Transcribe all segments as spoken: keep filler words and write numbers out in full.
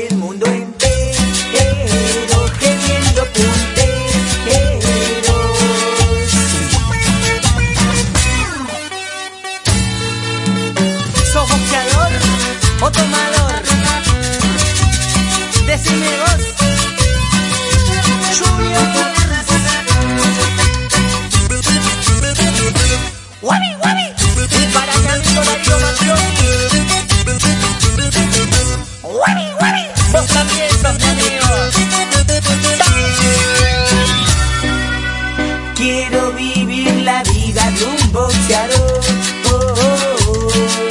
el mundo entero teniendo punteros. ¿Sos boxeador o tomador? Decime vos, Junior. ¡Guabi, guabi! Y para mi amigo Darío Matrioni. ¡Guabi, guabi! Vos también sos mi amigo. Quiero vivir la vida de un boxeador. Oh, oh, oh.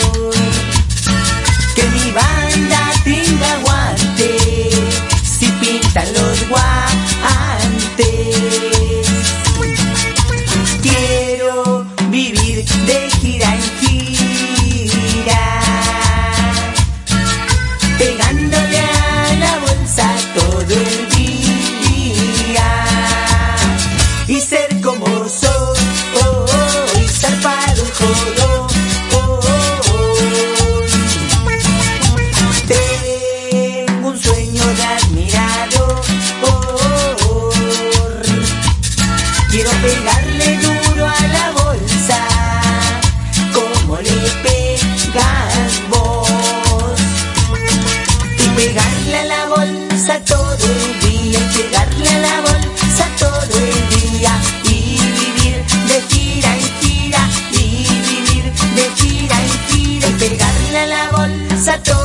Que mi banda tenga guante si pintan los guantes. Quiero vivir de gira en gira, pegándole a la bolsa todo el día, y ser como soy, oh, oh, y zarpado jodo, oh, oh. Tengo un sueño de admirado, oh, oh. Quiero pegarle duro a la bolsa como le pegas vos, y pegarle a la bolsa todo el día, y pegarle a la bolsa todo el día, y vivir de gira en gira, y vivir de gira en gira, y pegarle a la bolsa todo